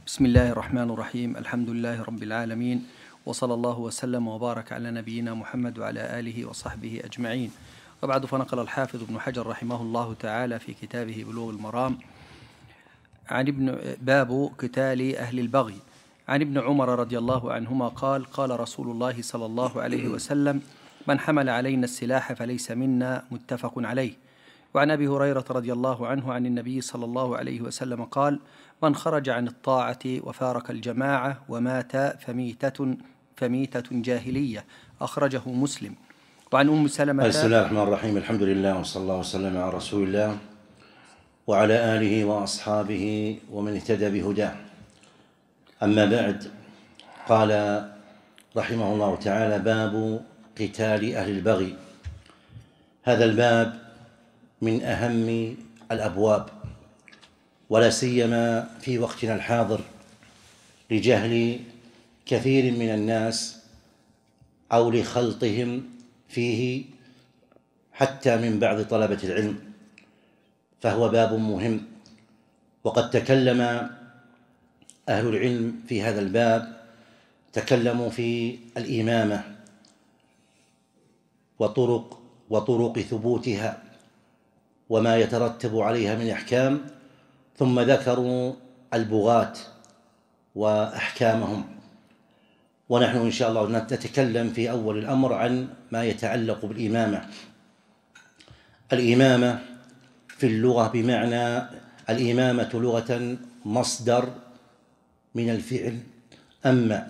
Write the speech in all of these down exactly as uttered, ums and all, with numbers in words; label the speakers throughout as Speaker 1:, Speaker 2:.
Speaker 1: بسم الله الرحمن الرحيم. الحمد لله رب العالمين، وصلى الله وسلم وبارك على نبينا محمد وعلى آله وصحبه أجمعين. وبعد، فنقل الحافظ ابن حجر رحمه الله تعالى في كتابه بلوغ المرام عن ابن باب قتال أهل البغي عن ابن عمر رضي الله عنهما قال: قال رسول الله صلى الله عليه وسلم: من حمل علينا السلاح فليس منا، متفق عليه. وعن أبي هريرة رضي الله عنه عن النبي صلى الله عليه وسلم قال: من خرج عن الطاعة وفارق الجماعة ومات فميتة فميتة جاهلية، أخرجه مسلم. وعن أم سلمة.
Speaker 2: بسم الله الرحمن الرحيم. الحمد لله وصلى الله وسلم على رسول الله وعلى آله وأصحابه ومن اهتدى بهداه. أما بعد، قال رحمه الله تعالى: باب قتال أهل البغي. هذا الباب من أهم الأبواب، ولا سيما في وقتنا الحاضر، لجهل كثير من الناس أو لخلطهم فيه حتى من بعض طلبة العلم، فهو باب مهم. وقد تكلم أهل العلم في هذا الباب، تكلموا في الإمامة وطرق وطرق ثبوتها وما يترتب عليها من أحكام، ثم ذكروا البغاة وأحكامهم. ونحن إن شاء الله نتكلم في أول الأمر عن ما يتعلق بالإمامة. الإمامة في اللغة بمعنى الإمامة لغة مصدر من الفعل أما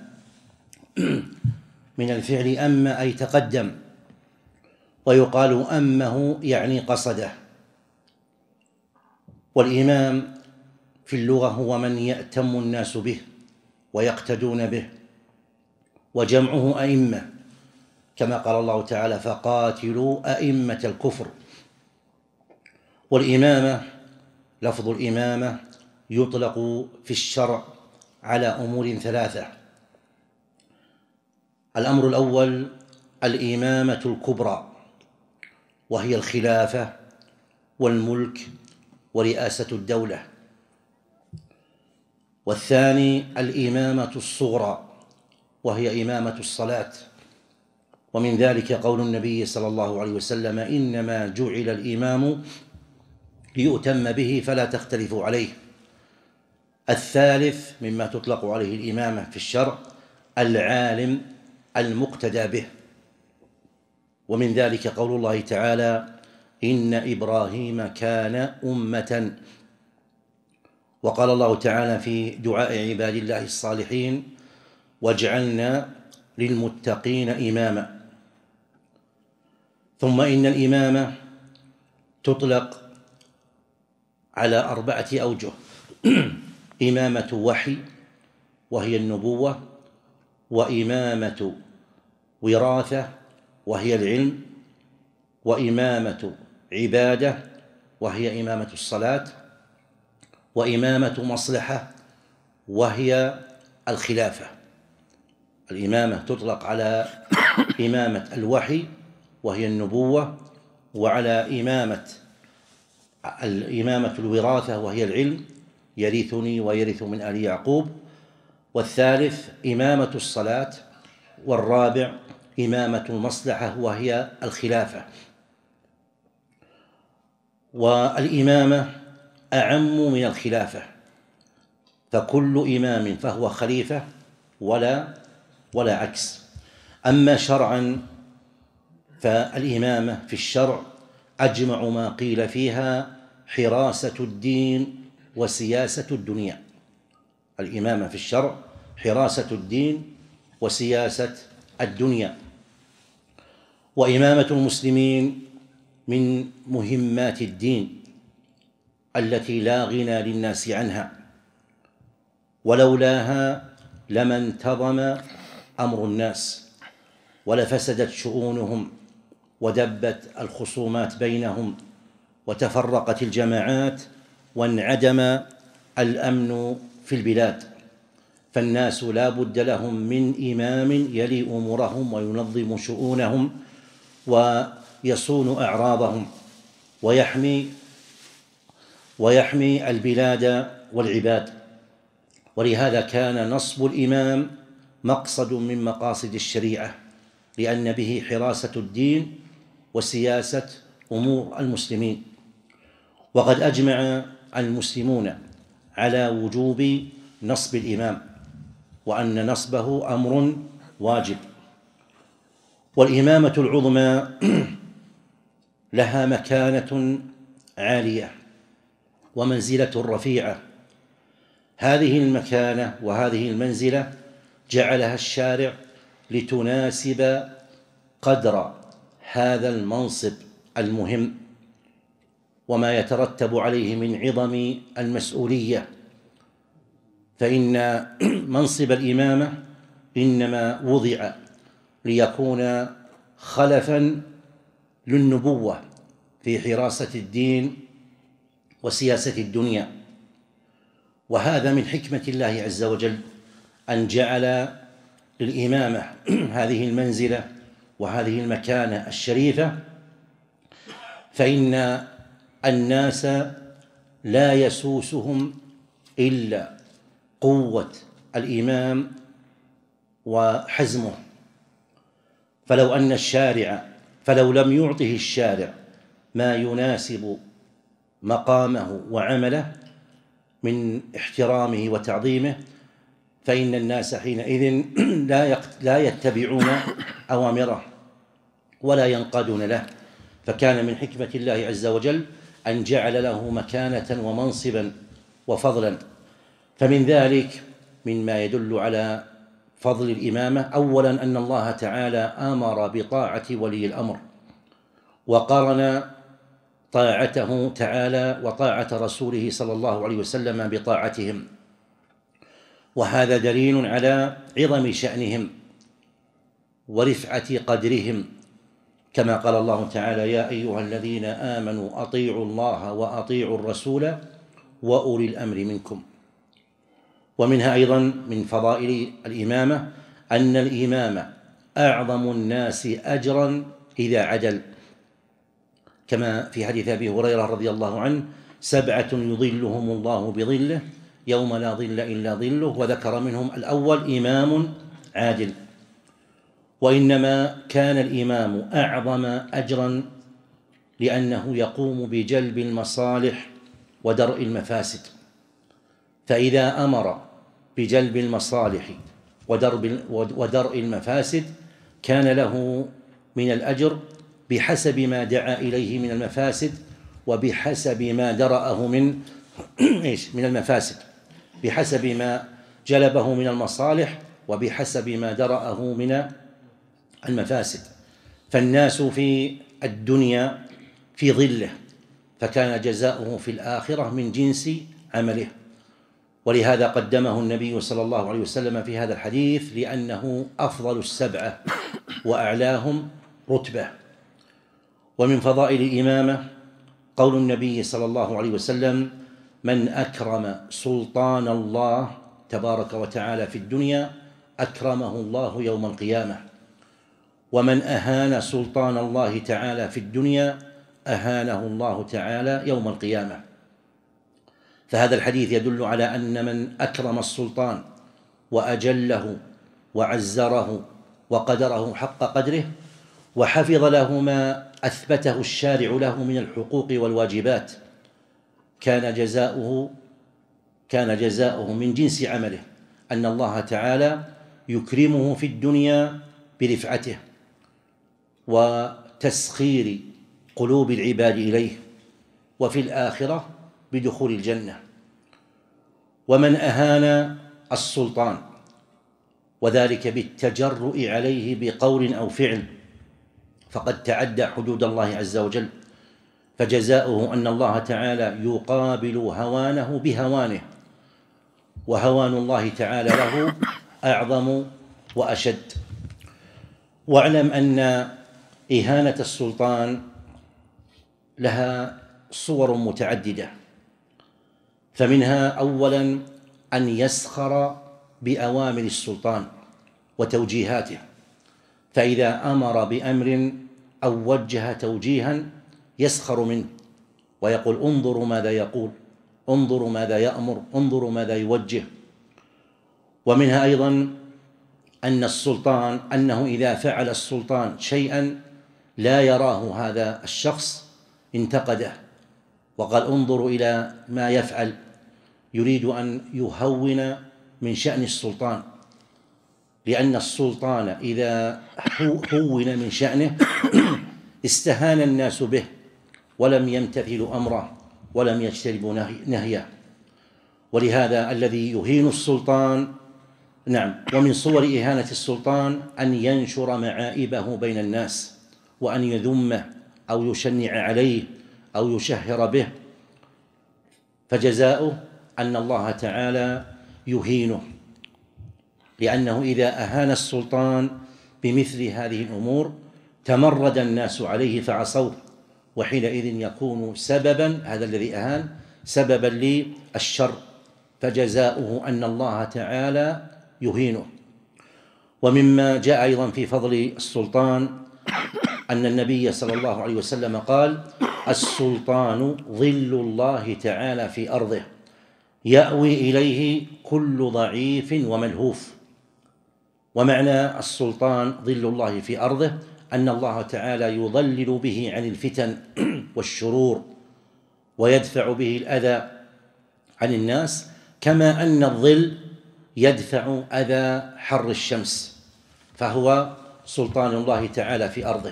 Speaker 2: من الفعل أما أي تقدم، ويقال أمه يعني قصده. والإمام في اللغة هو من يأتم الناس به ويقتدون به، وجمعه أئمة، كما قال الله تعالى: فقاتلوا أئمة الكفر. والإمامة، لفظ الإمامة يطلق في الشرع على أمور ثلاثة. الأمر الأول الإمامة الكبرى، وهي الخلافة والملك ورئاسة الدولة. والثاني الإمامة الصغرى، وهي إمامة الصلاة. ومن ذلك قول النبي صلى الله عليه وسلم: إنما جعل الإمام ليؤتم به فلا تختلفوا عليه. الثالث مما تطلق عليه الإمامة في الشرع العالم المقتدى به. ومن ذلك قول الله تعالى: إن إبراهيم كان أمة. وقال الله تعالى في دعاء عباد الله الصالحين: واجعلنا للمتقين إماما. ثم إن الإمامة تطلق على أربعة أوجه: إمامة وحي وهي النبوة، وإمامة وراثة وهي العلم، وإمامة عبادة وهي إمامة الصلاة، وإمامة مصلحة وهي الخلافة. الإمامة تطلق على إمامة الوحي وهي النبوة، وعلى إمامة الإمامة الوراثة وهي العلم، يرثني ويرث من آل يعقوب. والثالث إمامة الصلاة، والرابع إمامة المصلحة وهي الخلافة. والإمامة أعم من الخلافة، فكل إمام فهو خليفة ولا ولا عكس. أما شرعا فالإمامة في الشرع أجمع ما قيل فيها حراسة الدين وسياسة الدنيا. الإمامة في الشرع حراسة الدين وسياسة الدنيا. وإمامة المسلمين من مهمات الدين التي لا غنى للناس عنها، ولولاها لما انتظم أمر الناس ولفسدت شؤونهم ودبت الخصومات بينهم وتفرقت الجماعات وانعدم الأمن في البلاد. فالناس لا بد لهم من إمام يلي أمورهم وينظم شؤونهم ويصون أعراضهم ويحمي ويحمي البلاد والعباد. ولهذا كان نصب الإمام مقصد من مقاصد الشريعة، لأن به حراسة الدين وسياسة أمور المسلمين. وقد أجمع المسلمون على وجوب نصب الإمام، وأن نصبه أمر واجب. والإمامة العظمى لها مكانة عالية ومنزلة رفيعة. هذه المكانة وهذه المنزلة جعلها الشارع لتناسب قدر هذا المنصب المهم وما يترتب عليه من عظم المسؤولية. فإن منصب الإمامة إنما وضع ليكون خلفاً للنبوة في حراسة الدين وسياسة الدنيا. وهذا من حكمة الله عز وجل أن جعل للإمامة هذه المنزلة وهذه المكانة الشريفة، فإن الناس لا يسوسهم إلا قوة الإمام وحزمه. فلو أن الشارع فلو لم يعطه الشارع ما يناسب مقامه وعمله من احترامه وتعظيمه، فإن الناس حينئذ لا يتبعون أوامره ولا ينقادون له. فكان من حكمة الله عز وجل أن جعل له مكانة ومنصبا وفضلا. فمن ذلك مما يدل على فضل الإمامة أولا أن الله تعالى أمر بطاعة ولي الأمر، وقرن طاعته تعالى وطاعة رسوله صلى الله عليه وسلم بطاعتهم، وهذا دليل على عظم شأنهم ورفعة قدرهم، كما قال الله تعالى: يا أيها الذين آمنوا أطيعوا الله وأطيعوا الرسول وأولي الأمر منكم. ومنها أيضا من فضائل الإمامة أن الإمام أعظم الناس أجرا إذا عدل، كما في حديث أبي هريرة رضي الله عنه: سبعة يظلهم الله بظله يوم لا ظل إلا ظله، وذكر منهم الأول إمام عادل. وإنما كان الإمام أعظم أجرا لأنه يقوم بجلب المصالح ودرء المفاسد، فإذا أمر بجلب المصالح ودرء المفاسد كان له من الأجر بحسب ما دعا إليه من المفاسد، وبحسب ما درأه من إيش من المفاسد، بحسب ما جلبه من المصالح وبحسب ما درأه من المفاسد. فالناس في الدنيا في ظله، فكان جزاؤه في الآخرة من جنس عمله. ولهذا قدمه النبي صلى الله عليه وسلم في هذا الحديث لأنه أفضل السبعة وأعلاهم رتبة. ومن فضائل الإمامة قول النبي صلى الله عليه وسلم: من أكرم سلطان الله تبارك وتعالى في الدنيا أكرمه الله يوم القيامة، ومن أهان سلطان الله تعالى في الدنيا أهانه الله تعالى يوم القيامة. فهذا الحديث يدل على أن من أكرم السلطان وأجله وعزره وقدره حق قدره وحفظ له ما أثبته الشارع له من الحقوق والواجبات كان جزاؤه كان جزاؤه من جنس عمله، أن الله تعالى يكرمه في الدنيا برفعته وتسخير قلوب العباد إليه، وفي الآخرة بدخول الجنة. ومن أهان السلطان وذلك بالتجرؤ عليه بقول أو فعل فقد تعدى حدود الله عز وجل، فجزاؤه أن الله تعالى يقابل هوانه بهوانه، وهوان الله تعالى له أعظم وأشد. واعلم أن إهانة السلطان لها صور متعددة، فمنها أولا أن يسخر بأوامر السلطان وتوجيهاته، فإذا أمر بأمر أو وجه توجيها يسخر منه ويقول: انظروا ماذا يقول، انظروا ماذا يأمر، انظروا ماذا يوجه. ومنها أيضا أن السلطان أنه إذا فعل السلطان شيئا لا يراه هذا الشخص انتقده وقال انظروا إلى ما يفعل، يريد أن يهون من شأن السلطان، لأن السلطان إذا هون من شأنه استهان الناس به ولم يمتثلوا أمره ولم يجتنبوا نهيه. ولهذا الذي يهين السلطان، نعم، ومن صور إهانة السلطان أن ينشر معائبه بين الناس وأن يذمه أو يشنع عليه أو يشهر به، فجزاؤه أن الله تعالى يهينه، لأنه إذا أهان السلطان بمثل هذه الأمور تمرد الناس عليه فعصوه، وحينئذ يكون سببا، هذا الذي أهان سببا للشر، فجزاؤه أن الله تعالى يهينه. ومما جاء أيضا في فضل السلطان أن النبي صلى الله عليه وسلم قال: السلطان ظل الله تعالى في أرضه يأوي إليه كل ضعيف وملهوف. ومعنى السلطان ظل الله في أرضه أن الله تعالى يظلل به عن الفتن والشرور ويدفع به الأذى عن الناس، كما أن الظل يدفع أذى حر الشمس، فهو سلطان الله تعالى في أرضه.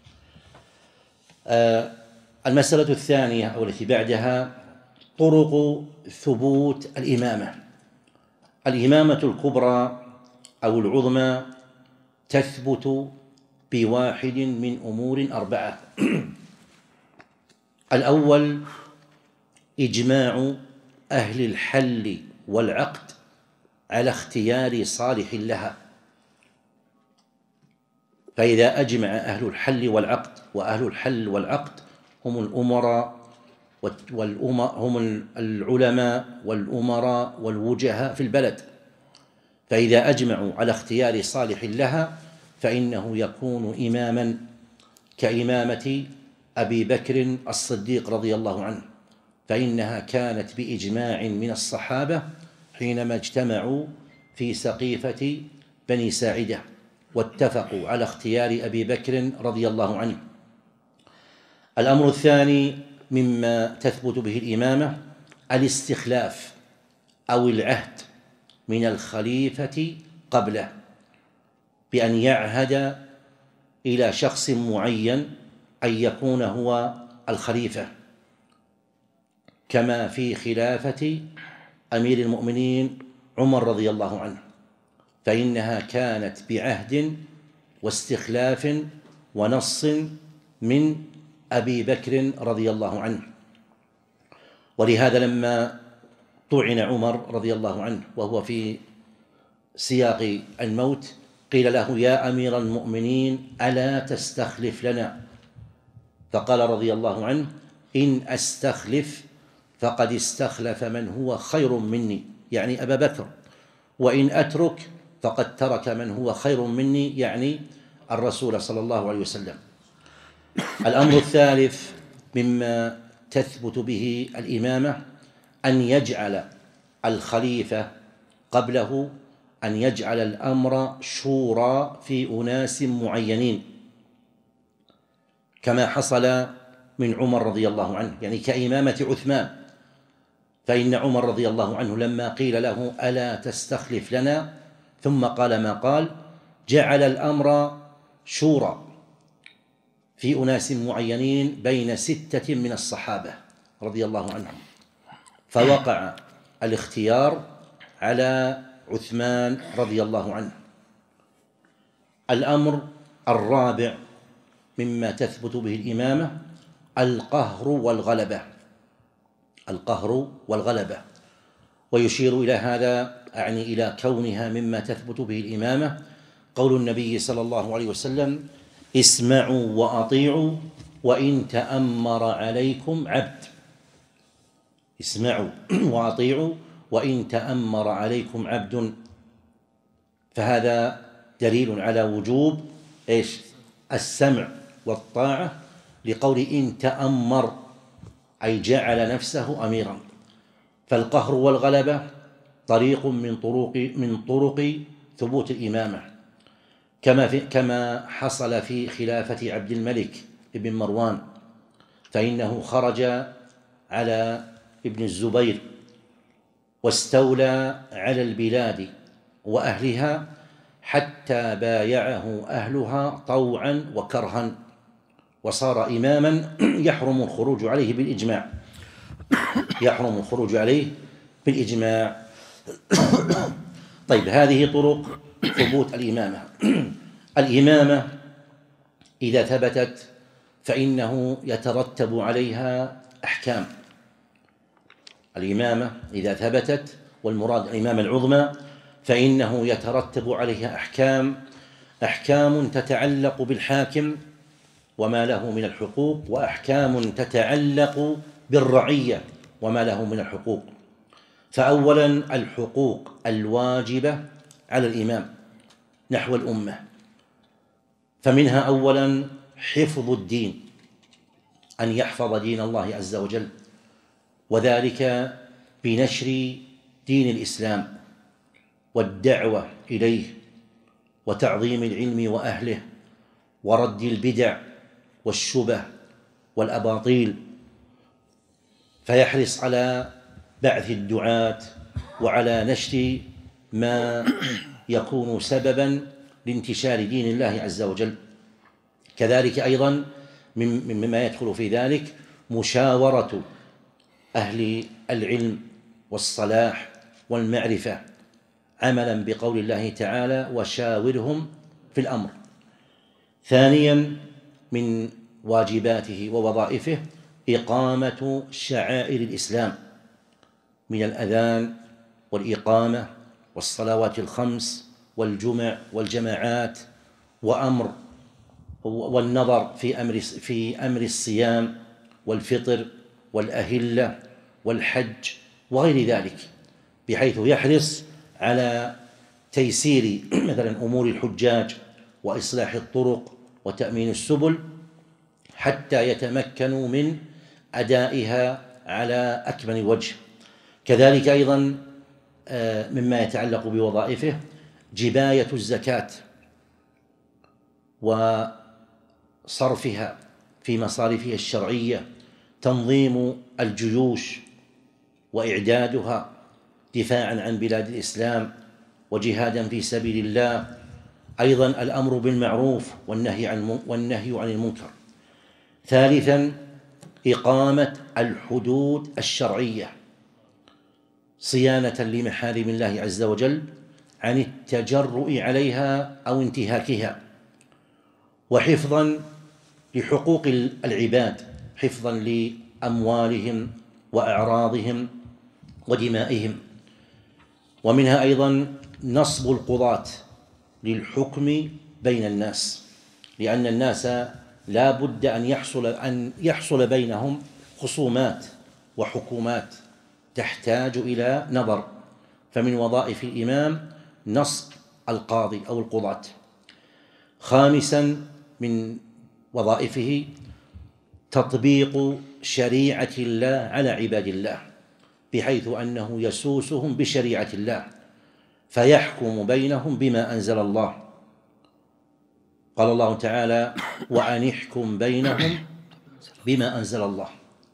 Speaker 2: آه المسألة الثانية أو التي بعدها طرق ثبوت الإمامة. الإمامة الكبرى أو العظمى تثبت بواحد من أمور أربعة. الأول إجماع أهل الحل والعقد على اختيار صالح لها، فإذا أجمع أهل الحل والعقد، وأهل الحل والعقد هم الأمراء هم العلماء والأمراء والوجهاء في البلد، فإذا أجمعوا على اختيار صالح لها فإنه يكون إماما، كإمامة أبي بكر الصديق رضي الله عنه، فإنها كانت بإجماع من الصحابة حينما اجتمعوا في سقيفة بني ساعدة واتفقوا على اختيار أبي بكر رضي الله عنه. الأمر الثاني مما تثبت به الإمامة الاستخلاف أو العهد من الخليفة قبله، بأن يعهد إلى شخص معين أن يكون هو الخليفة، كما في خلافة أمير المؤمنين عمر رضي الله عنه، فإنها كانت بعهد واستخلاف ونص من أبي بكر رضي الله عنه. ولهذا لما طعن عمر رضي الله عنه وهو في سياق الموت قيل له: يا أمير المؤمنين ألا تستخلف لنا؟ فقال رضي الله عنه: إن أستخلف فقد استخلف من هو خير مني، يعني أبا بكر، وإن أترك فقد ترك من هو خير مني، يعني الرسول صلى الله عليه وسلم. الأمر الثالث مما تثبت به الإمامة أن يجعل الخليفة قبله، أن يجعل الأمر شورى في أناس معينين، كما حصل من عمر رضي الله عنه، يعني كإمامة عثمان، فإن عمر رضي الله عنه لما قيل له: ألا تستخلف لنا؟ ثم قال ما قال، جعل الأمر شورى في أناس معينين بين ستة من الصحابة رضي الله عنهم، فوقع الاختيار على عثمان رضي الله عنه. الأمر الرابع مما تثبت به الإمامة القهر والغلبة، القهر والغلبة، ويشير إلى هذا أعني إلى كونها مما تثبت به الإمامة قول النبي صلى الله عليه وسلم: اسمعوا وأطيعوا وإن تأمر عليكم عبد. اسمعوا وأطيعوا وإن تأمر عليكم عبد، فهذا دليل على وجوب إيش؟ السمع والطاعة، لقول إن تأمر أي جعل نفسه أميرا. فالقهر والغلبة طريق من طرق من طرق ثبوت الإمامة، كما في كما حصل في خلافة عبد الملك بن مروان، فإنه خرج على ابن الزبير واستولى على البلاد وأهلها حتى بايعه أهلها طوعا وكرها، وصار إماما يحرم الخروج عليه بالإجماع يحرم الخروج عليه بالإجماع. طيب، هذه طرق ثبوت الإمامة. الإمامة إذا ثبتت فإنه يترتب عليها أحكام. الإمامة إذا ثبتت، والمراد الإمامة العظمى، فإنه يترتب عليها أحكام أحكام تتعلق بالحاكم وما له من الحقوق، وأحكام تتعلق بالرعية وما له من الحقوق. فأولا الحقوق الواجبة على الإمام نحو الأمة، فمنها أولا حفظ الدين، أن يحفظ دين الله عز وجل، وذلك بنشر دين الإسلام والدعوة إليه وتعظيم العلم وأهله ورد البدع والشبه والأباطيل، فيحرص على بعث الدعاة وعلى نشر ما يكون سببا لانتشار دين الله عز وجل. كذلك أيضا مما يدخل في ذلك مشاورة أهل العلم والصلاح والمعرفة، عملا بقول الله تعالى: وشاورهم في الأمر. ثانيا من واجباته ووظائفه إقامة شعائر الإسلام من الأذان والإقامة والصلوات الخمس والجمع والجماعات، وأمر والنظر في أمر في أمر الصيام والفطر والأهلة والحج وغير ذلك، بحيث يحرص على تيسير مثلا أمور الحجاج وإصلاح الطرق وتأمين السبل حتى يتمكنوا من أدائها على أكمل وجه. كذلك أيضا مما يتعلق بوظائفه جباية الزكاة وصرفها في مصارفها الشرعية، تنظيم الجيوش وإعدادها دفاعا عن بلاد الإسلام وجهادا في سبيل الله، أيضا الأمر بالمعروف والنهي عن والنهي عن المنكر. ثالثا إقامة الحدود الشرعية صيانة لمحارم الله عز وجل عن التجرؤ عليها أو انتهاكها، وحفظا لحقوق العباد، حفظا لأموالهم وأعراضهم ودمائهم. ومنها أيضا نصب القضاة للحكم بين الناس، لأن الناس لا بد أن يحصل أن يحصل بينهم خصومات وحكومات تحتاج إلى نظر، فمن وظائف الإمام نصب القاضي أو القضاة. خامسا من وظائفه تطبيق شريعة الله على عباد الله، بحيث أنه يسوسهم بشريعة الله فيحكم بينهم بما أنزل الله. قال الله تعالى: وأن احكم بينهم بما أنزل الله.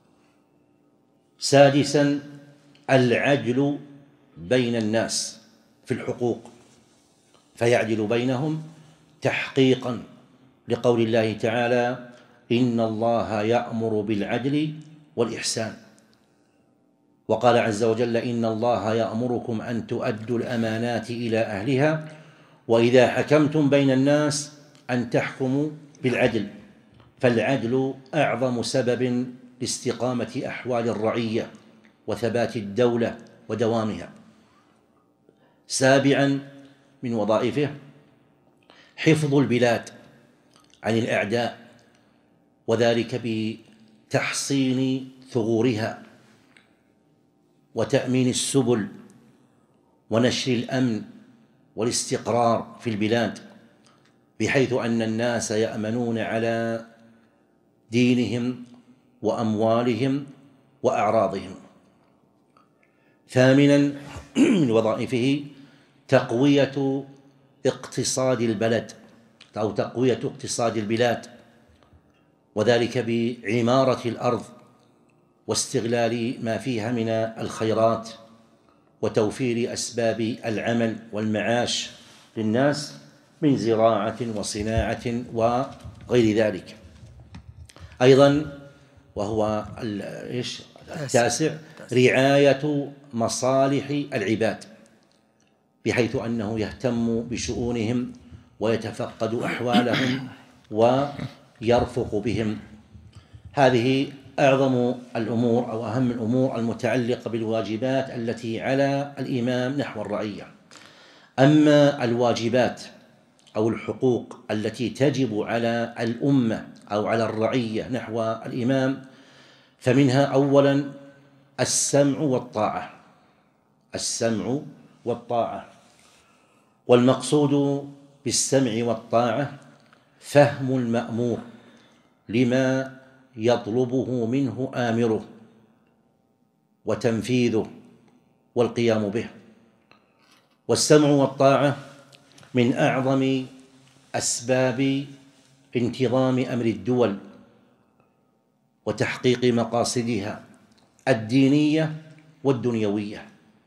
Speaker 2: سادسا العدل بين الناس في الحقوق، فيعدل بينهم تحقيقا لقول الله تعالى: إن الله يأمر بالعدل والإحسان. وقال عز وجل: إن الله يأمركم أن تؤدوا الأمانات إلى أهلها وإذا حكمتم بين الناس أن تحكموا بالعدل، فالعدل أعظم سبب لاستقامة أحوال الرعية وثبات الدولة ودوامها. سابعا من وظائفه حفظ البلاد عن الأعداء، وذلك بتحصين ثغورها وتأمين السبل ونشر الأمن والاستقرار في البلاد، بحيث أن الناس يأمنون على دينهم وأموالهم وأعراضهم. ثامنا من وظائفه تقوية اقتصاد البلد أو تقوية اقتصاد البلاد، وذلك بعمارة الأرض واستغلال ما فيها من الخيرات وتوفير أسباب العمل والمعاش للناس من زراعة وصناعة وغير ذلك. أيضا وهو التاسع رعاية مصالح العباد، بحيث أنه يهتم بشؤونهم ويتفقد أحوالهم ويرفق بهم. هذه أعظم الأمور أو أهم الأمور المتعلقة بالواجبات التي على الإمام نحو الرعية. أما الواجبات أو الحقوق التي تجب على الأمة أو على الرعية نحو الإمام، فمنها أولا السمع والطاعة السمع والطاعة والمقصود بالسمع والطاعة فهم المأمور لما يطلبه منه آمره وتنفيذه والقيام به. والسمع والطاعة من أعظم أسباب انتظام أمر الدول وتحقيق مقاصدها الدينية والدنيوية.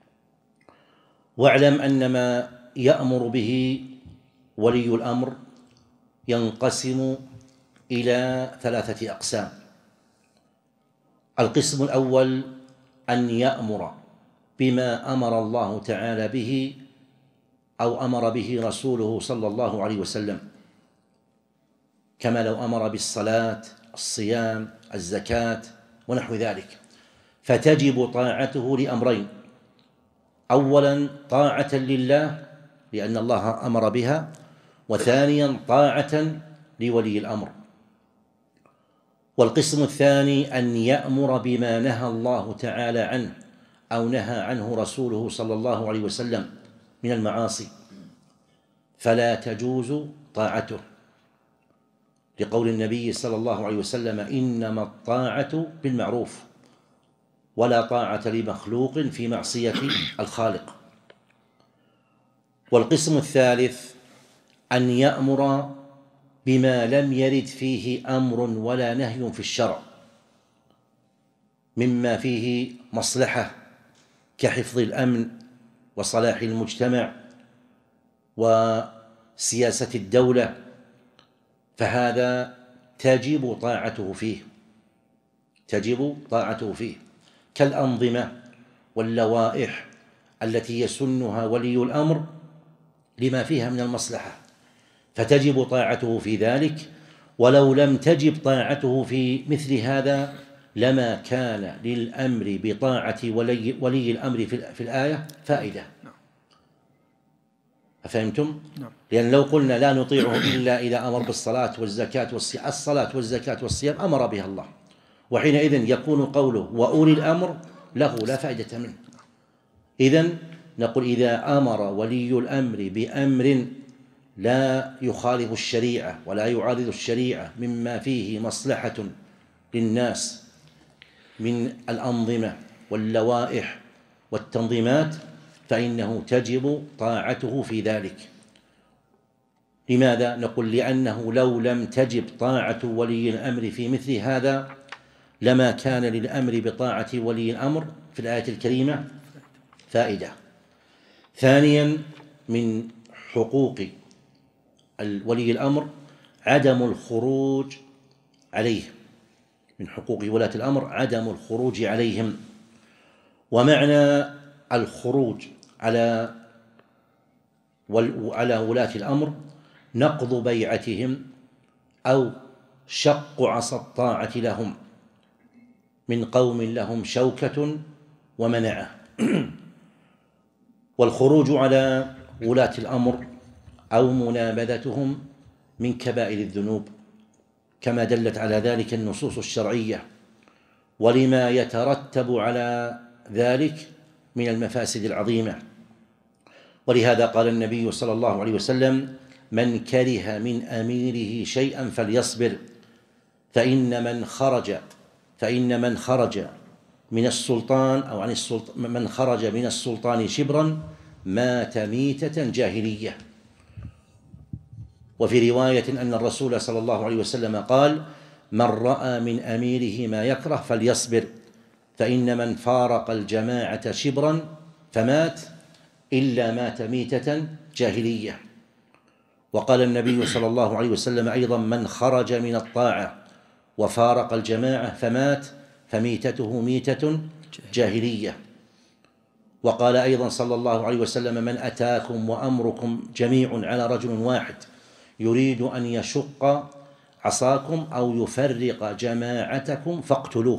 Speaker 2: واعلم أن ما يأمر به ولي الأمر ينقسم إلى ثلاثة أقسام. القسم الأول أن يأمر بما أمر الله تعالى به أو أمر به رسوله صلى الله عليه وسلم، كما لو أمر بالصلاة، الصيام، الزكاة ونحو ذلك، فتجب طاعته لأمرين: أولا طاعة لله لأن الله أمر بها، وثانيا طاعة لولي الأمر. والقسم الثاني أن يأمر بما نهى الله تعالى عنه أو نهى عنه رسوله صلى الله عليه وسلم من المعاصي، فلا تجوز طاعته، لقول النبي صلى الله عليه وسلم: إنما الطاعة بالمعروف ولا طاعة لمخلوق في معصية الخالق. والقسم الثالث أن يأمر بما لم يرد فيه أمر ولا نهي في الشرع مما فيه مصلحة كحفظ الأمن وصلاح المجتمع وسياسة الدولة، فهذا تجب طاعته فيه تجب طاعته فيه كالأنظمة واللوائح التي يسنها ولي الأمر لما فيها من المصلحة، فتجب طاعته في ذلك. ولو لم تجب طاعته في مثل هذا لما كان للأمر بطاعة ولي, ولي الأمر في الآية فائدة. أفهمتم؟ لأن لو قلنا لا نطيعه إلا إذا أمر بالصلاة والزكاة والصيام، الصلاة والزكاة والصيام أمر بها الله، وحينئذ يكون قوله وأولي الأمر له لا فائدة منه. إذن نقول إذا أمر ولي الأمر بأمر لا يخالف الشريعة ولا يعارض الشريعة مما فيه مصلحة للناس من الأنظمة واللوائح والتنظيمات، فإنه تجب طاعته في ذلك. لماذا؟ نقول لأنه لو لم تجب طاعة ولي الأمر في مثل هذا لما كان للأمر بطاعة ولي الأمر في الآية الكريمة فائدة. ثانيا من حقوق ولي الأمر عدم الخروج عليه، من حقوق ولاة الأمر عدم الخروج عليهم. ومعنى الخروج على على ولاة الأمر نقض بيعتهم أو شق عصا الطاعة لهم من قوم لهم شوكة ومنعة. والخروج على ولاة الأمر أو منابذتهم من كبائر الذنوب، كما دلت على ذلك النصوص الشرعية، ولما يترتب على ذلك من المفاسد العظيمة. ولهذا قال النبي صلى الله عليه وسلم: من كره من أميره شيئا فليصبر، فإن من خرج فإن من خرج من السلطان أو عن السلطان من خرج من السلطان شبرا مات ميتة جاهلية. وفي رواية أن الرسول صلى الله عليه وسلم قال: من رأى من أميره ما يكره فليصبر، فإن من فارق الجماعة شبرا فمات إلا مات ميتة جاهلية. وقال النبي صلى الله عليه وسلم أيضا: من خرج من الطاعة وفارق الجماعة فمات فميتته ميتة جاهلية. وقال أيضا صلى الله عليه وسلم: من أتاكم وأمركم جميع على رجل واحد يريد أن يشق عصاكم أو يفرق جماعتكم فاقتلوه.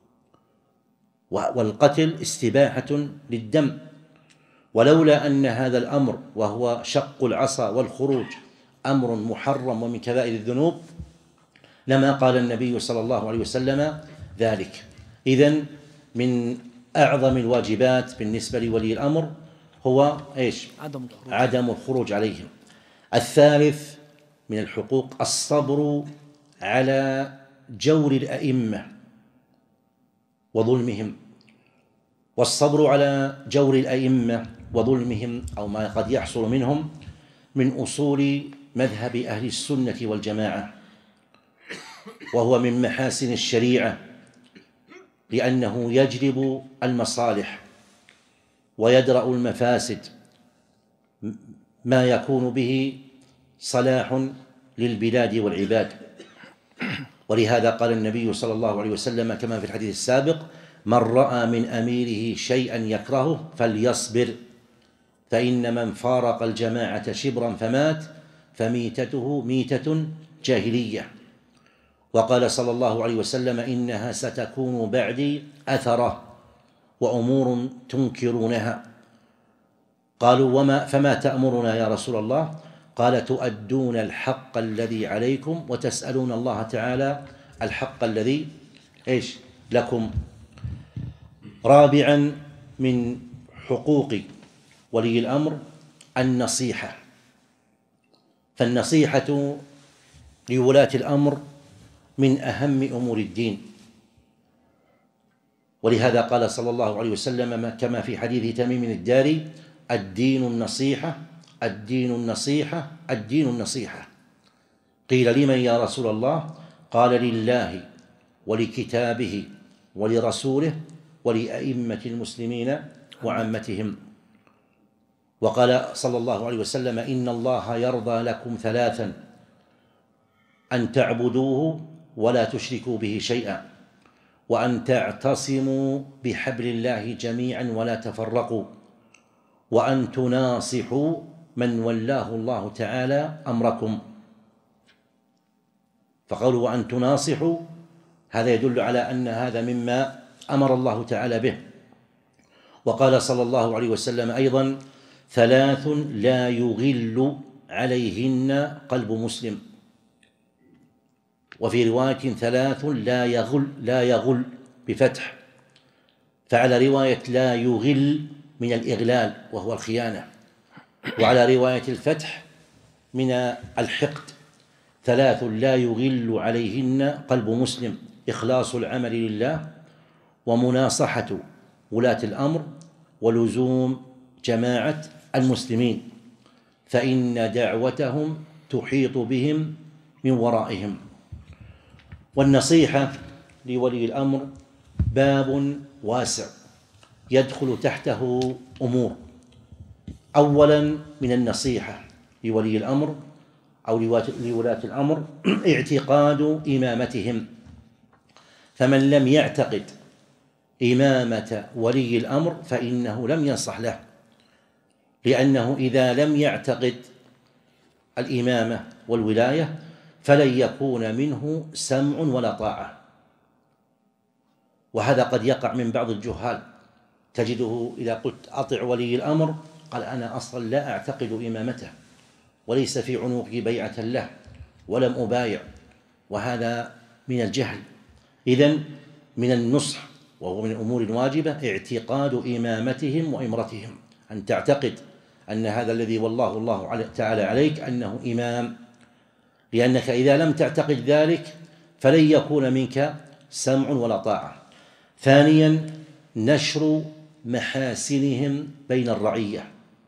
Speaker 2: والقتل استباحة للدم، ولولا أن هذا الأمر وهو شق العصا والخروج أمر محرم ومن كبائر الذنوب لما قال النبي صلى الله عليه وسلم ذلك. إذن من أعظم الواجبات بالنسبة لولي الأمر هو إيش؟
Speaker 1: عدم الخروج.
Speaker 2: عدم الخروج عليهم. الثالث من الحقوق الصبر على جور الأئمة وظلمهم. والصبر على جور الأئمة وظلمهم أو ما قد يحصل منهم من أصول مذهب أهل السنة والجماعة، وهو من محاسن الشريعة، لأنه يجلب المصالح ويدرأ المفاسد، ما يكون به صلاح للبلاد والعباد. ولهذا قال النبي صلى الله عليه وسلم كما في الحديث السابق: من رأى من أميره شيئا يكرهه فليصبر، فإن من فارق الجماعة شبرا فمات فميتته ميتة جاهلية. وقال صلى الله عليه وسلم: إنها ستكون بعدي أثرة وأمور تنكرونها. قالوا: وما فما تأمرنا يا رسول الله؟ قال: تؤدون الحق الذي عليكم وتسألون الله تعالى الحق الذي إيش لكم. رابعا من حقوق ولي الأمر النصيحة، فالنصيحة لولاة الأمر من أهم أمور الدين. ولهذا قال صلى الله عليه وسلم كما في حديث تميم الداري: الدين النصيحة الدين النصيحة الدين النصيحة. قيل: لمن يا رسول الله؟ قال: لله ولكتابه ولرسوله ولأئمة المسلمين وعامتهم. وقال صلى الله عليه وسلم: إن الله يرضى لكم ثلاثا: أن تعبدوه ولا تشركوا به شيئا، وأن تعتصموا بحبل الله جميعا ولا تفرقوا، وأن تناصحوا من ولاه الله تعالى أمركم. فقالوا: وأن تناصحوا، هذا يدل على أن هذا مما أمر الله تعالى به. وقال صلى الله عليه وسلم أيضا: ثلاث لا يغل عليهن قلب مسلم. وفي رواية: ثلاث لا يغل لا يغل بفتح، فعلى رواية لا يغل من الإغلال وهو الخيانة، وعلى رواية الفتح من الحقد. ثلاث لا يغل عليهن قلب مسلم: إخلاص العمل لله، ومناصحة ولاة الأمر، ولزوم جماعة المسلمين، فإن دعوتهم تحيط بهم من ورائهم. والنصيحة لولي الأمر باب واسع يدخل تحته أمور. أولا من النصيحة لولي الأمر أو لولاة الأمر اعتقاد إمامتهم، فمن لم يعتقد إمامة ولي الأمر فإنه لم ينصح له، لأنه إذا لم يعتقد الإمامة والولاية فلن يكون منه سمع ولا طاعة. وهذا قد يقع من بعض الجهال، تجده إذا قلت أطع ولي الأمر قال: أنا أصلا لا أعتقد إمامته وليس في عنقي بيعة له ولم أبايع، وهذا من الجهل. إذن من النصح وهو من الأمور الواجبة اعتقاد إمامتهم وإمرتهم، أن تعتقد أن هذا الذي والله الله تعالى عليك أنه إمام، لأنك إذا لم تعتقد ذلك فلن يكون منك سمع ولا طاعة. ثانيا نشر محاسنهم بين الرعية،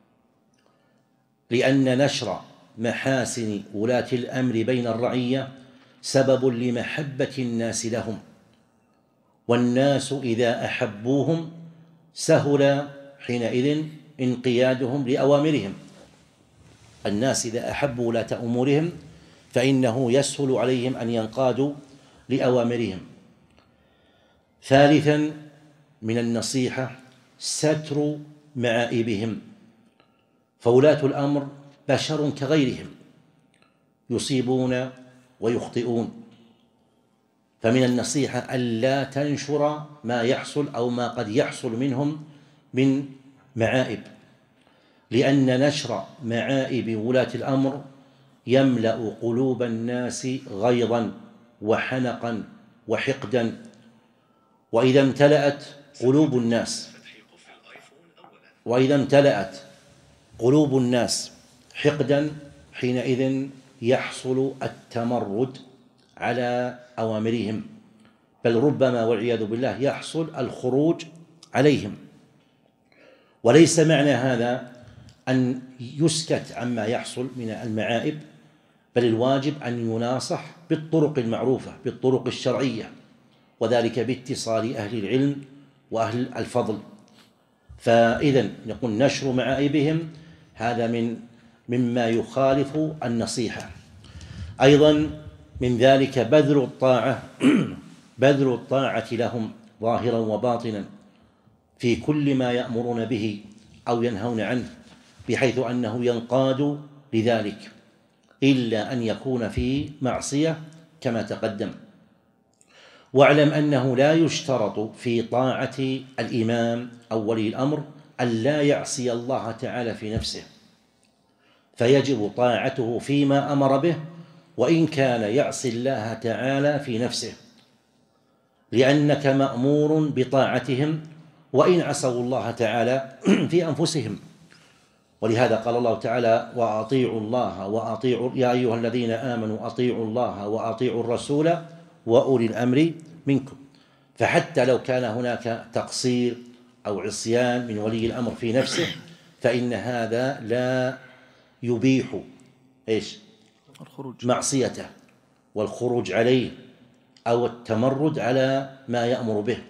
Speaker 2: لأن نشر محاسن ولاة الأمر بين الرعية سبب لمحبة الناس لهم، والناس إذا أحبوهم سهل حينئذ انقيادهم لأوامرهم. الناس إذا أحبوا ولاة أمورهم فإنه يسهل عليهم أن ينقادوا لأوامرهم. ثالثا من النصيحة ستر معائبهم، فولاة الأمر بشر كغيرهم يصيبون ويخطئون، فمن النصيحة ألا تنشر ما يحصل أو ما قد يحصل منهم من معائب، لأن نشر معائب ولاة الأمر يملأ قلوب الناس غيظا وحنقا وحقدا، وإذا امتلأت قلوب الناس وإذا امتلأت قلوب الناس حقدا حينئذ يحصل التمرد على أوامرهم، بل ربما والعياذ بالله يحصل الخروج عليهم. وليس معنى هذا أن يسكت عما يحصل من المعائب، بل الواجب أن يناصح بالطرق المعروفة بالطرق الشرعية، وذلك باتصال أهل العلم وأهل الفضل. فإذن يقول نشر معائبهم هذا من مما يخالف النصيحة. أيضا من ذلك بذل الطاعة بذل الطاعة لهم ظاهرا وباطنا في كل ما يأمرون به أو ينهون عنه، بحيث أنه ينقاد لذلك إلا أن يكون في معصية كما تقدم. واعلم أنه لا يشترط في طاعة الإمام أو ولي الأمر أن لا يعصي الله تعالى في نفسه، فيجب طاعته فيما أمر به وإن كان يعصي الله تعالى في نفسه، لأنك مأمور بطاعتهم وإن عصوا الله تعالى في أنفسهم. ولهذا قال الله تعالى وأطيعوا الله وأطيعوا يا أيها الذين آمنوا أطيعوا الله وأطيعوا الرسول وأولي الأمر منكم. فحتى لو كان هناك تقصير أو عصيان من ولي الأمر في نفسه فإن هذا لا يبيح إيش؟
Speaker 1: الخروج
Speaker 2: معصيته والخروج عليه أو التمرد على ما يأمر به.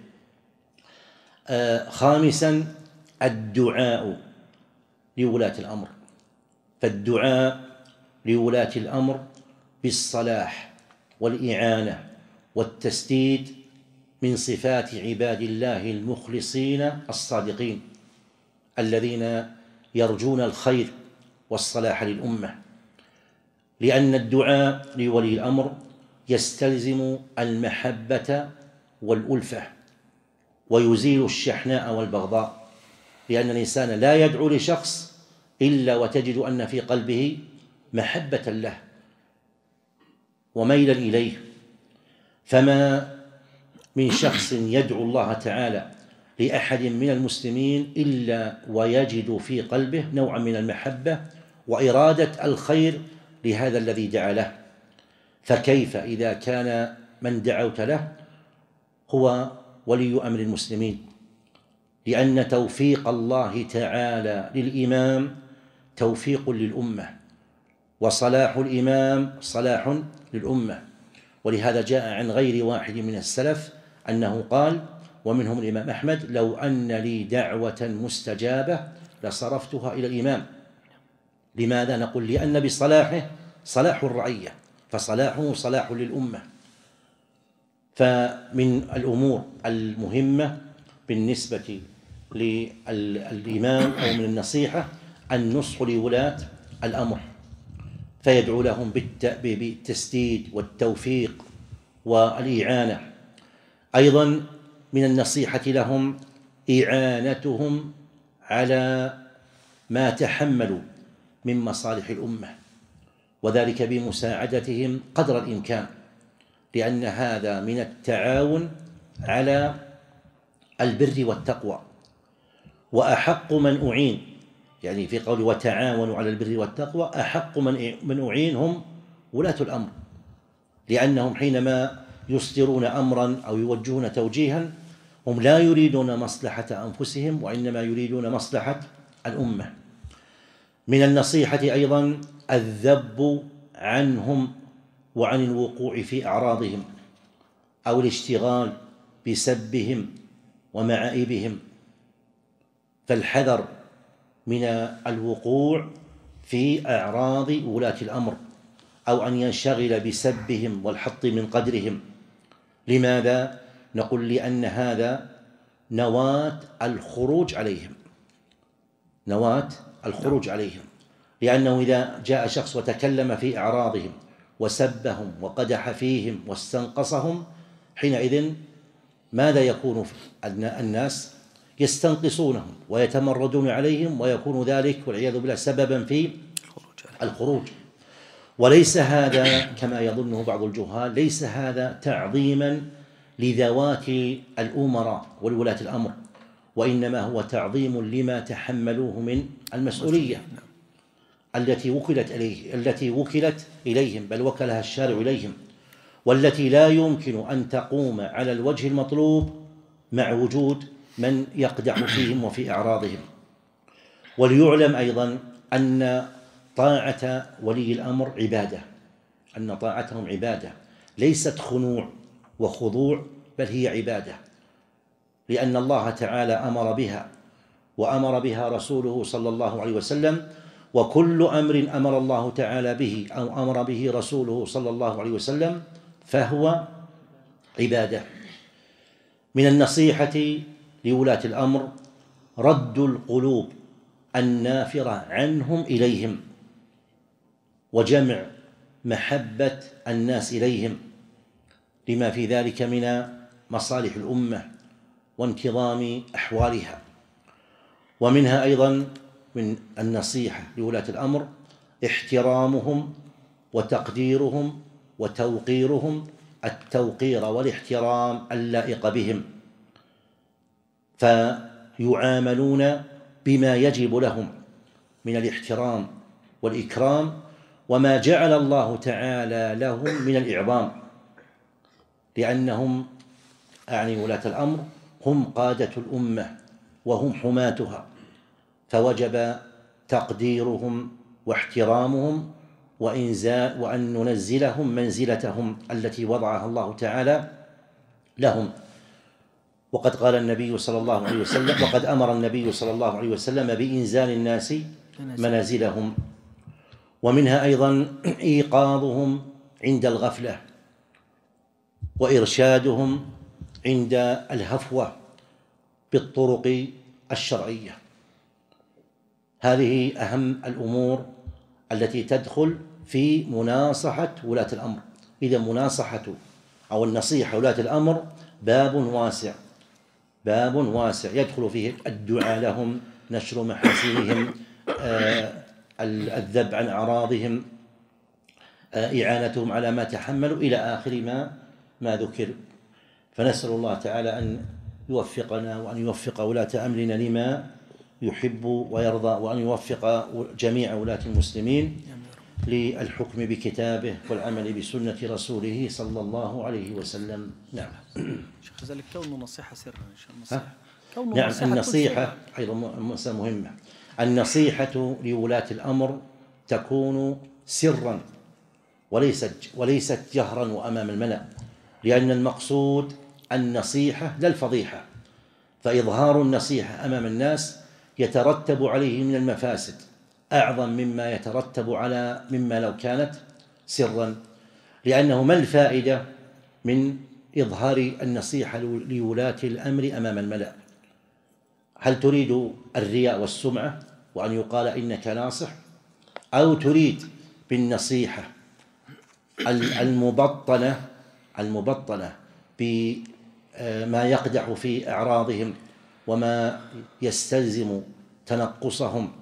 Speaker 2: آه خامسا الدعاء لولاة الأمر، فالدعاء لولاة الأمر بالصلاح والإعانة والتسديد من صفات عباد الله المخلصين الصادقين الذين يرجون الخير والصلاح للأمة، لأن الدعاء لولي الأمر يستلزم المحبة والألفة ويزيل الشحناء والبغضاء، لأن الإنسان لا يدعو لشخص إلا وتجد أن في قلبه محبة له وميلا إليه. فما من شخص يدعو الله تعالى لأحد من المسلمين إلا ويجد في قلبه نوعا من المحبة وإرادة الخير لهذا الذي دعا له، فكيف إذا كان من دعوت له هو ولي أمر المسلمين؟ لأن توفيق الله تعالى للإمام توفيق للأمة، وصلاح الإمام صلاح للأمة. ولهذا جاء عن غير واحد من السلف أنه قال ومنهم الإمام أحمد لو أن لي دعوة مستجابة لصرفتها إلى الإمام. لماذا؟ نقول لأن بصلاحه صلاح الرعية، فصلاحه صلاح للأمة. فمن الأمور المهمة بالنسبة للإمام أو من النصيحة النصح لولاة الأمر، فيدعو لهم بالتسديد والتوفيق والإعانة. أيضا من النصيحة لهم إعانتهم على ما تحملوا من مصالح الأمة، وذلك بمساعدتهم قدر الإمكان، لأن هذا من التعاون على البر والتقوى. وأحق من أعين، يعني في قول وتعاونوا على البر والتقوى، أحق من من أعين هم ولاة الأمر، لأنهم حينما يصدرون أمرا أو يوجهون توجيها هم لا يريدون مصلحة أنفسهم وإنما يريدون مصلحة الأمة. من النصيحة أيضا الذب عنهم وعن الوقوع في أعراضهم أو الاشتغال بسبهم ومعائبهم، فالحذر من الوقوع في أعراض ولاة الأمر أو أن ينشغل بسبهم والحط من قدرهم. لماذا؟ نقول لأن هذا نواة الخروج عليهم، نواة الخروج عليهم، لأنه إذا جاء شخص وتكلم في أعراضهم وسبهم وقدح فيهم واستنقصهم، حينئذ ماذا يكون الناس؟ يستنقصونهم ويتمردون عليهم، ويكون ذلك والعياذ بالله سببا في الخروج. وليس هذا كما يظنه بعض الجهال، ليس هذا تعظيما لذوات الأمراء والولاة الأمر، وإنما هو تعظيم لما تحملوه من المسؤولية التي وكلت إليه التي وكلت إليهم بل وكلها الشارع إليهم، والتي لا يمكن أن تقوم على الوجه المطلوب مع وجود من يقدح فيهم وفي أعراضهم. وليعلم أيضا أن طاعة ولي الأمر عبادة، أن طاعتهم عبادة ليست خنوع وخضوع، بل هي عبادة، لأن الله تعالى أمر بها وأمر بها رسوله صلى الله عليه وسلم، وكل أمر أمر الله تعالى به أو أمر به رسوله صلى الله عليه وسلم فهو عبادة. من النصيحة لولاة الأمر رد القلوب النافرة عنهم إليهم، وجمع محبة الناس إليهم لما في ذلك من مصالح الأمة وانتظام أحوالها. ومنها أيضا من النصيحة لولاة الأمر احترامهم وتقديرهم وتوقيرهم التوقير والاحترام اللائق بهم، فيعاملون بما يجب لهم من الاحترام والإكرام وما جعل الله تعالى لهم من الإعظام، لأنهم أعني ولاة الأمر هم قادة الأمة وهم حماتها، فوجب تقديرهم واحترامهم وإنزال وأن ننزلهم منزلتهم التي وضعها الله تعالى لهم. وقد قال النبي صلى الله عليه وسلم وقد أمر النبي صلى الله عليه وسلم بإنزال الناس منازلهم. ومنها أيضا إيقاظهم عند الغفلة وإرشادهم عند الهفوة بالطرق الشرعية. هذه أهم الأمور التي تدخل في مناصحة ولاة الأمر. إذا مناصحة أو النصيحة ولاة الأمر باب واسع، باب واسع يدخل فيه الدعاء لهم، نشر محاسنهم، آه الذب عن أعراضهم، آه إعانتهم على ما تحملوا إلى آخر ما ما ذكر. فنسأل الله تعالى أن يوفقنا وأن يوفق ولاة أمرنا لما يحب ويرضى، وأن يوفق جميع ولاة المسلمين للحكم بكتابه والعمل بسنة رسوله صلى الله عليه وسلم. نعم.
Speaker 1: شيخ ذلك كونه نصيحة سرا إن شاء الله.
Speaker 2: كونه نعم نصيحة النصيحة أيضا مسألة مهمة. النصيحة لولاة الأمر تكون سرا وليست وليست جهرا وأمام الملأ، لأن المقصود النصيحة لا الفضيحة، فإظهار النصيحة أمام الناس يترتب عليه من المفاسد أعظم مما يترتب على مما لو كانت سرا. لأنه ما الفائدة من إظهار النصيحة لولاة الأمر أمام الملأ؟ هل تريد الرياء والسمعة وأن يقال إنك ناصح، أو تريد بالنصيحة المبطنة المبطنة بما يقدح في أعراضهم وما يستلزم تنقصهم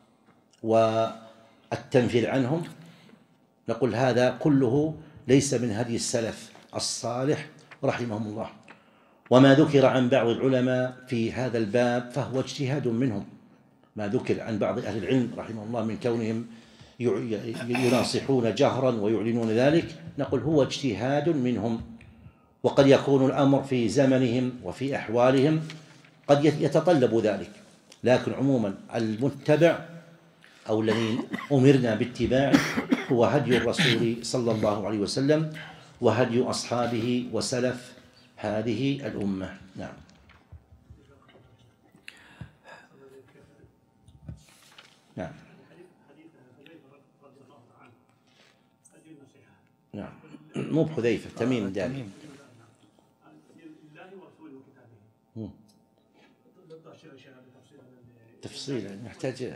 Speaker 2: والتنفير عنهم؟ نقول هذا كله ليس من هدي السلف الصالح رحمهم الله. وما ذكر عن بعض العلماء في هذا الباب فهو اجتهاد منهم، ما ذكر عن بعض أهل العلم رحمهم الله من كونهم يناصحون جهرا ويعلنون ذلك، نقول هو اجتهاد منهم وقد يكون الأمر في زمنهم وفي أحوالهم قد يتطلب ذلك، لكن عموما المتبع أو الذي أمرنا باتباعه هو هدي الرسول صلى الله عليه وسلم وهدي أصحابه وسلف هذه الأمة. نعم. نعم. نعم. مو بحذيفة، تميم الداري. تفصيل نحتاج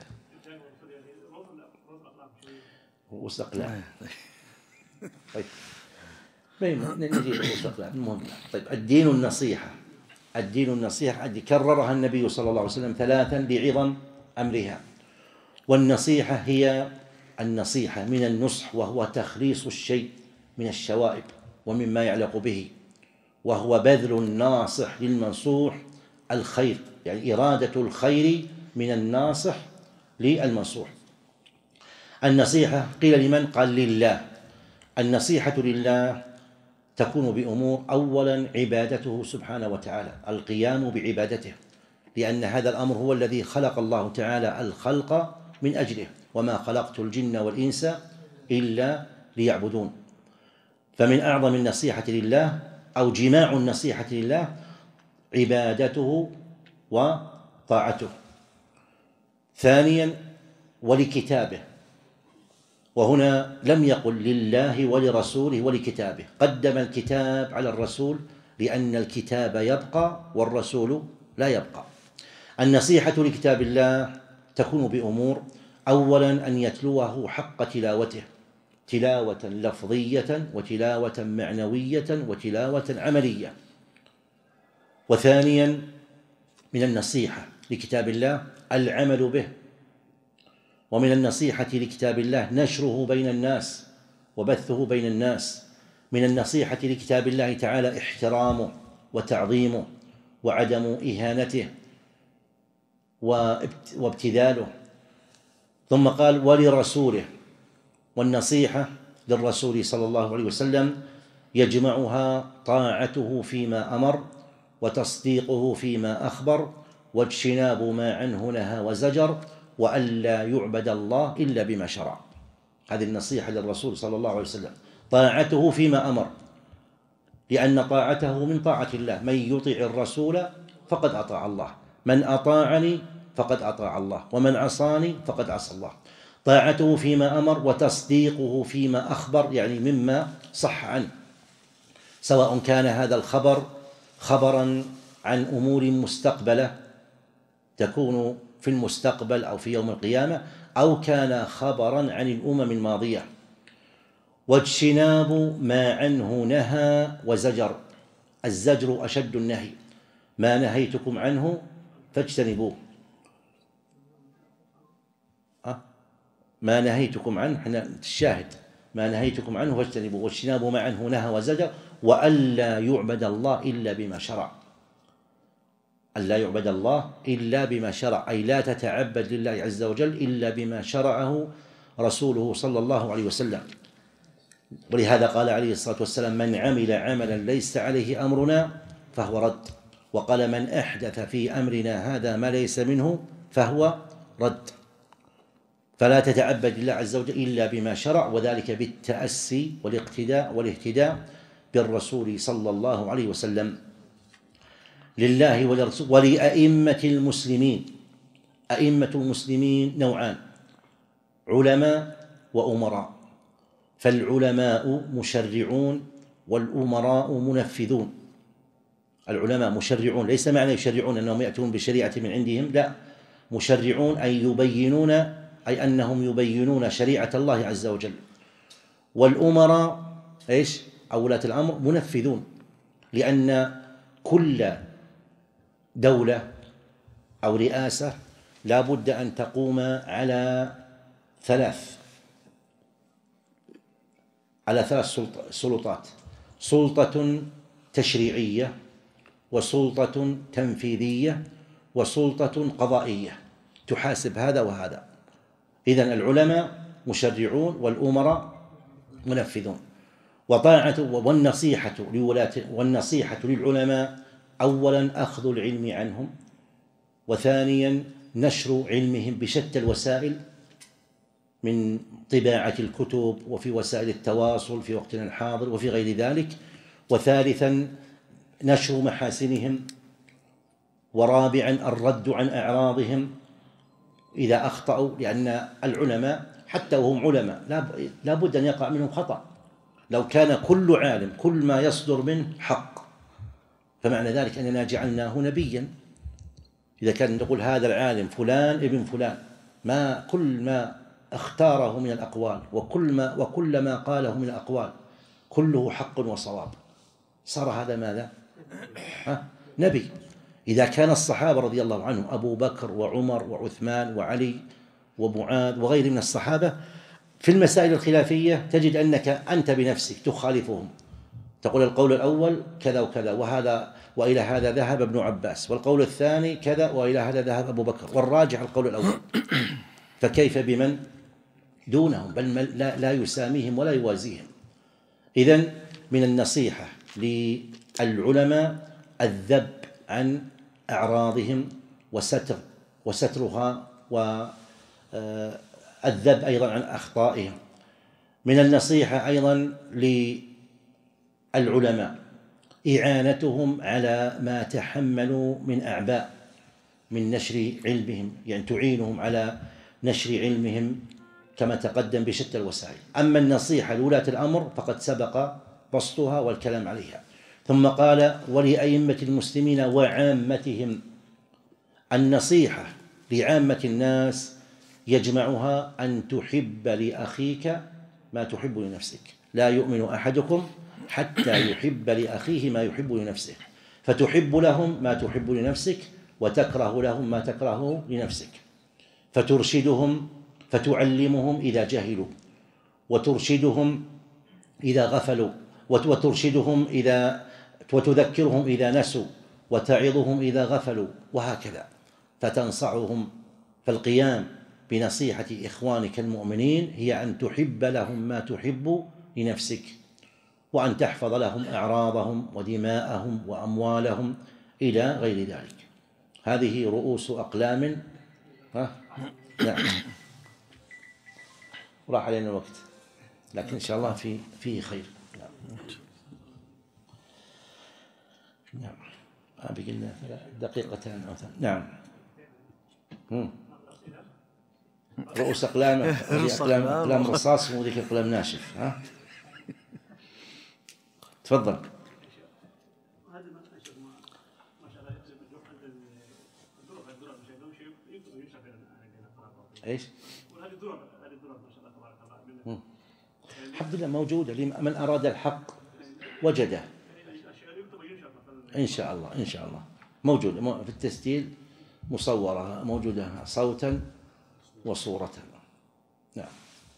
Speaker 2: واستقلال. طيب نجي واستقلال. المهم طيب الدين النصيحة. الدين النصيحة التي كررها النبي صلى الله عليه وسلم ثلاثا لعظم أمرها. والنصيحة هي النصيحة من النصح، وهو تخليص الشيء من الشوائب ومما يعلق به، وهو بذل الناصح للمنصوح الخير، يعني إرادة الخير من الناصح للمنصوح. النصيحة قيل لمن؟ قال لله. النصيحة لله تكون بأمور: أولا عبادته سبحانه وتعالى، القيام بعبادته، لأن هذا الأمر هو الذي خلق الله تعالى الخلق من أجله، وما خلقت الجن والإنس إلا ليعبدون. فمن أعظم النصيحة لله أو جماع النصيحة لله عبادته وطاعته. ثانيا ولكتابه، وهنا لم يقل لله ولرسوله ولكتابه، قدم الكتاب على الرسول لأن الكتاب يبقى والرسول لا يبقى. النصيحة لكتاب الله تكون بأمور: أولا أن يتلوه حق تلاوته، تلاوة لفظية وتلاوة معنوية وتلاوة عملية. وثانيا من النصيحة لكتاب الله العمل به، ومن النصيحة لكتاب الله نشره بين الناس وبثه بين الناس. من النصيحة لكتاب الله تعالى احترامه وتعظيمه وعدم إهانته وابتذاله. ثم قال ولرسوله، والنصيحة للرسول صلى الله عليه وسلم يجمعها طاعته فيما أمر وتصديقه فيما أخبر واجتناب ما عنه نهى وزجر وألا يعبد الله إلا بما شرع. هذه النصيحة للرسول صلى الله عليه وسلم، طاعته فيما أمر، لأن طاعته من طاعة الله. من يطع الرسول فقد أطاع الله، من أطاعني فقد أطاع الله، ومن عصاني فقد عصى الله. طاعته فيما أمر وتصديقه فيما أخبر، يعني مما صح عنه، سواء كان هذا الخبر خبرا عن أمور مستقبلة تكون في المستقبل أو في يوم القيامة، أو كان خبرا عن الأمم الماضية. واجتناب ما عنه نهى وزجر، الزجر أشد النهي، ما نهيتكم عنه فاجتنبوه. أه؟ ما نهيتكم عنه، احنا الشاهد ما نهيتكم عنه فاجتنبوه. واجتناب ما عنه نهى وزجر وألا يعبد الله إلا بما شرع. ألا يعبد الله إلا بما شرع، أي لا تتعبد لله عز وجل إلا بما شرعه رسوله صلى الله عليه وسلم. ولهذا قال عليه الصلاة والسلام: من عمل عملا ليس عليه أمرنا فهو رد. وقال: من أحدث في أمرنا هذا ما ليس منه فهو رد. فلا تتعبد لله عز وجل إلا بما شرع، وذلك بالتأسي والاقتداء والاهتداء بالرسول صلى الله عليه وسلم. لله ولرسول ولأئمة المسلمين. أئمة المسلمين نوعان: علماء وأمراء. فالعلماء مشرعون والأمراء منفذون. العلماء مشرعون، ليس معنى يشرعون أنهم يأتون بشريعة من عندهم، لا، مشرعون أي يبينون، أي أنهم يبينون شريعة الله عز وجل. والأمراء إيش؟ أو ولاة الأمر منفذون، لأن كل دولة أو رئاسة لا بد أن تقوم على ثلاث على ثلاث سلطات: سلطة تشريعية، وسلطة تنفيذية، وسلطة قضائية تحاسب هذا وهذا. إذن العلماء مشرعون والأمراء منفذون. وطاعة والنصيحة لولاة والنصيحة للعلماء أولا أخذ العلم عنهم، وثانيا نشر علمهم بشتى الوسائل من طباعة الكتب وفي وسائل التواصل في وقتنا الحاضر وفي غير ذلك، وثالثا نشر محاسنهم، ورابعا الرد عن أعراضهم إذا أخطأوا، لأن العلماء حتى وهم علماء لا بد أن يقع منهم خطأ. لو كان كل عالم كل ما يصدر منه حق فمعنى ذلك أننا جعلناه نبيا. إذا كان نقول هذا العالم فلان ابن فلان، ما كل ما اختاره من الأقوال وكل ما وكل ما قاله من الأقوال كله حق وصواب، صار هذا ماذا؟ ها؟ نبي. إذا كان الصحابة رضي الله عنهم أبو بكر وعمر وعثمان وعلي ومعاذ وغير من الصحابة في المسائل الخلافية تجد أنك أنت بنفسك تخالفهم، تقول القول الأول كذا وكذا وهذا وإلى هذا ذهب ابن عباس، والقول الثاني كذا وإلى هذا ذهب أبو بكر، والراجح القول الأول. فكيف بمن دونهم؟ بل لا, لا يساميهم ولا يوازيهم. إذن من النصيحة للعلماء الذب عن أعراضهم وستر وسترها، والذب أيضا عن أخطائهم. من النصيحة أيضا للعلماء إعانتهم على ما تحملوا من أعباء من نشر علمهم، يعني تعينهم على نشر علمهم كما تقدم بشتى الوسائل. أما النصيحة لولاة الأمر فقد سبق بسطها والكلام عليها. ثم قال ولأئمة المسلمين وعامتهم. النصيحة لعامة الناس يجمعها أن تحب لأخيك ما تحب لنفسك. لا يؤمن أحدكم حتى يحب لأخيه ما يحب لنفسه، فتحب لهم ما تحب لنفسك وتكره لهم ما تكره لنفسك، فترشدهم فتعلمهم إذا جهلوا، وترشدهم إذا غفلوا، وترشدهم إذا وتذكرهم إذا نسوا، وتعظهم إذا غفلوا، وهكذا. فتنصعهم. فالقيام بنصيحة إخوانك المؤمنين هي أن تحب لهم ما تحب لنفسك، وأن تحفظ لهم أعراضهم ودماءهم وأموالهم إلى غير ذلك. هذه رؤوس أقلام. ها؟ نعم. راح علينا الوقت، لكن إن شاء الله في فيه خير. نعم. نعم. أبي قلنا دقيقتان أو ثلاث. نعم. مم. رؤوس أقلام، أقلام أقلام رصاص وذيك أقلام ناشف. ها؟ تفضل. ايش؟ الحمد لله موجودة، من أراد الحق وجده إن شاء الله. إن شاء الله موجودة في التسجيل، مصورة موجودة صوتا وصورة. نعم.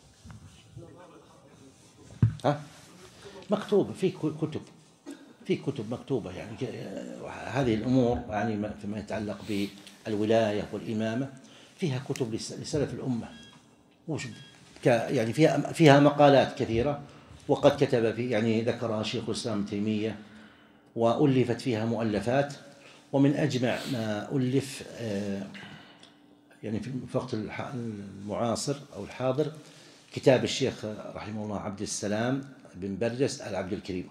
Speaker 2: ها؟ مكتوبة في كتب، في كتب مكتوبة يعني هذه الأمور، يعني فيما يتعلق بالولاية والإمامة فيها كتب لسلف الأمة، يعني فيها فيها مقالات كثيرة، وقد كتب في يعني ذكرها شيخ الإسلام ابن تيمية، وألفت فيها مؤلفات. ومن أجمع ما ألف يعني في الوقت المعاصر أو الحاضر كتاب الشيخ رحمه الله عبد السلام بن برجس العبد الكريم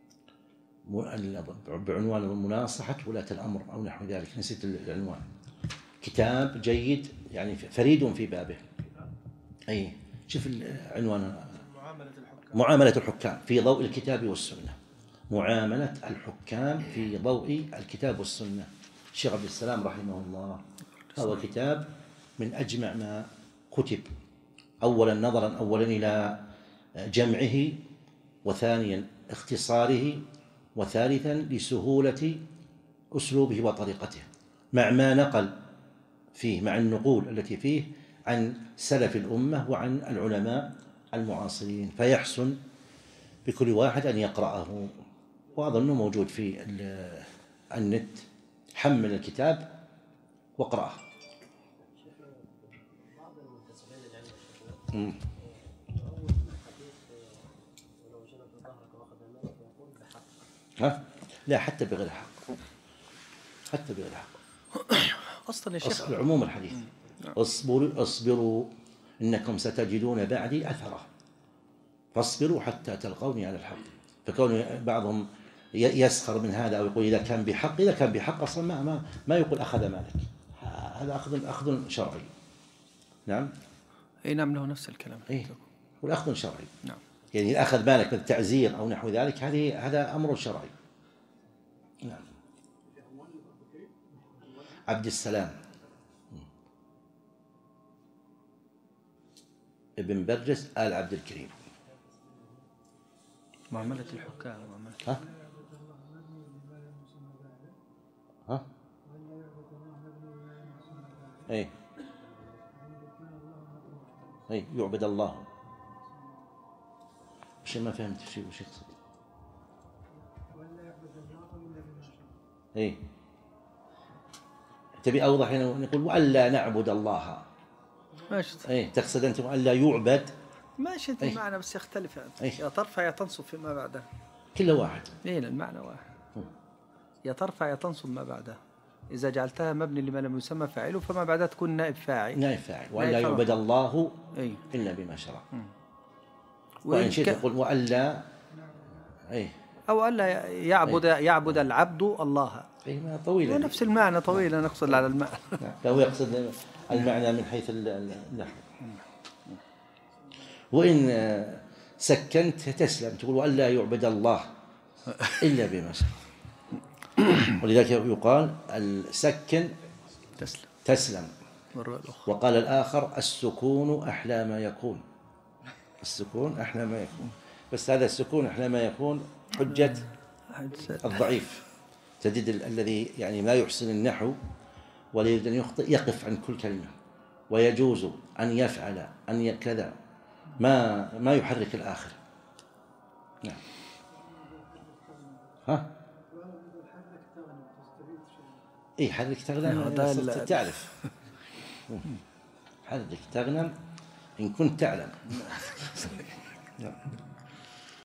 Speaker 2: بعنوان مناصحة ولاة الأمر أو نحو ذلك، نسيت العنوان. كتاب جيد يعني فريد في بابه. أي شوف العنوان: معاملة الحكام. معاملة الحكام في ضوء الكتاب والسنة. معاملة الحكام في ضوء الكتاب والسنة، الشيخ عبد السلام رحمه الله. هو كتاب من أجمع ما كتب، أولا نظرا أولا إلى جمعه، وثانيا اختصاره، وثالثا لسهولة أسلوبه وطريقته، مع ما نقل فيه، مع النقول التي فيه عن سلف الأمة وعن العلماء المعاصرين، فيحسن بكل واحد أن يقرأه. وأظنه موجود في النت، حمل الكتاب واقرأه. ها؟ لا، حتى بغير حق، حتى بغير حق.
Speaker 1: أصلا يا شيخ
Speaker 2: عموم الحديث، اصبروا اصبروا إنكم ستجدون بعدي أثرة فاصبروا حتى تلقوني على الحق. فكون بعضهم يسخر من هذا أو يقول إذا كان بحق، إذا كان بحق أصلا ما ما, ما يقول أخذ مالك، هذا أخذ أخذ شرعي. نعم.
Speaker 1: أي نعم، له نفس الكلام.
Speaker 2: إيه، والأخذ شرعي.
Speaker 1: نعم.
Speaker 2: يعني إذا أخذ مالك من تعزير أو نحو ذلك، هذه هذا أمر شرعي. نعم. عبد السلام ابن برجس آل عبد الكريم.
Speaker 1: معاملة الحكام معاملة.
Speaker 2: ها؟ ها؟ ايه ايه يعبد الله. وش ما فهمت شيء وش يقصد؟ ايه تبي اوضح هنا نقول والا نعبد الله.
Speaker 1: ماشي.
Speaker 2: ايه تقصد انت والا يعبد؟
Speaker 1: ماشي
Speaker 2: أيه.
Speaker 1: المعنى بس يختلف يعني.
Speaker 2: أيه.
Speaker 1: يا ترفع يا تنصب فيما بعده.
Speaker 2: كله واحد.
Speaker 1: ايه المعنى واحد.
Speaker 2: م.
Speaker 1: يا ترفع يا تنصب ما بعده. إذا جعلتها مبني لما لم يسمى فاعله فما بعدها تكون نائب فاعل.
Speaker 2: نائب فاعل. وألا يعبد الله
Speaker 1: أيه.
Speaker 2: إلا بما شرع.
Speaker 1: م.
Speaker 2: وإن شئت تقول وألا أيه.
Speaker 1: أو ألا يعبد أيه. يعبد العبد الله.
Speaker 2: أي ما طويلة.
Speaker 1: نفس المعنى طويلة. نقصد على المعنى.
Speaker 2: فهو يقصد المعنى من حيث النحو. وإن سكنت تسلم، تقول وألا يعبد الله إلا بما شرع. ولذلك يقال السكن
Speaker 1: تسلم
Speaker 2: تسلم. وقال الآخر السكون أحلى ما يكون. السكون أحلى ما يكون. بس هذا السكون أحلى ما يكون حجة الضعيف. تجد الذي يعني ما يحسن النحو ولا يريد أن يخطئ يقف عن كل كلمة، ويجوز أن يفعل أن كذا، ما ما يحرك الآخر. نعم. ها؟ إيه حرك تغنم تعرف. حرك تغنم إن كنت تعلم.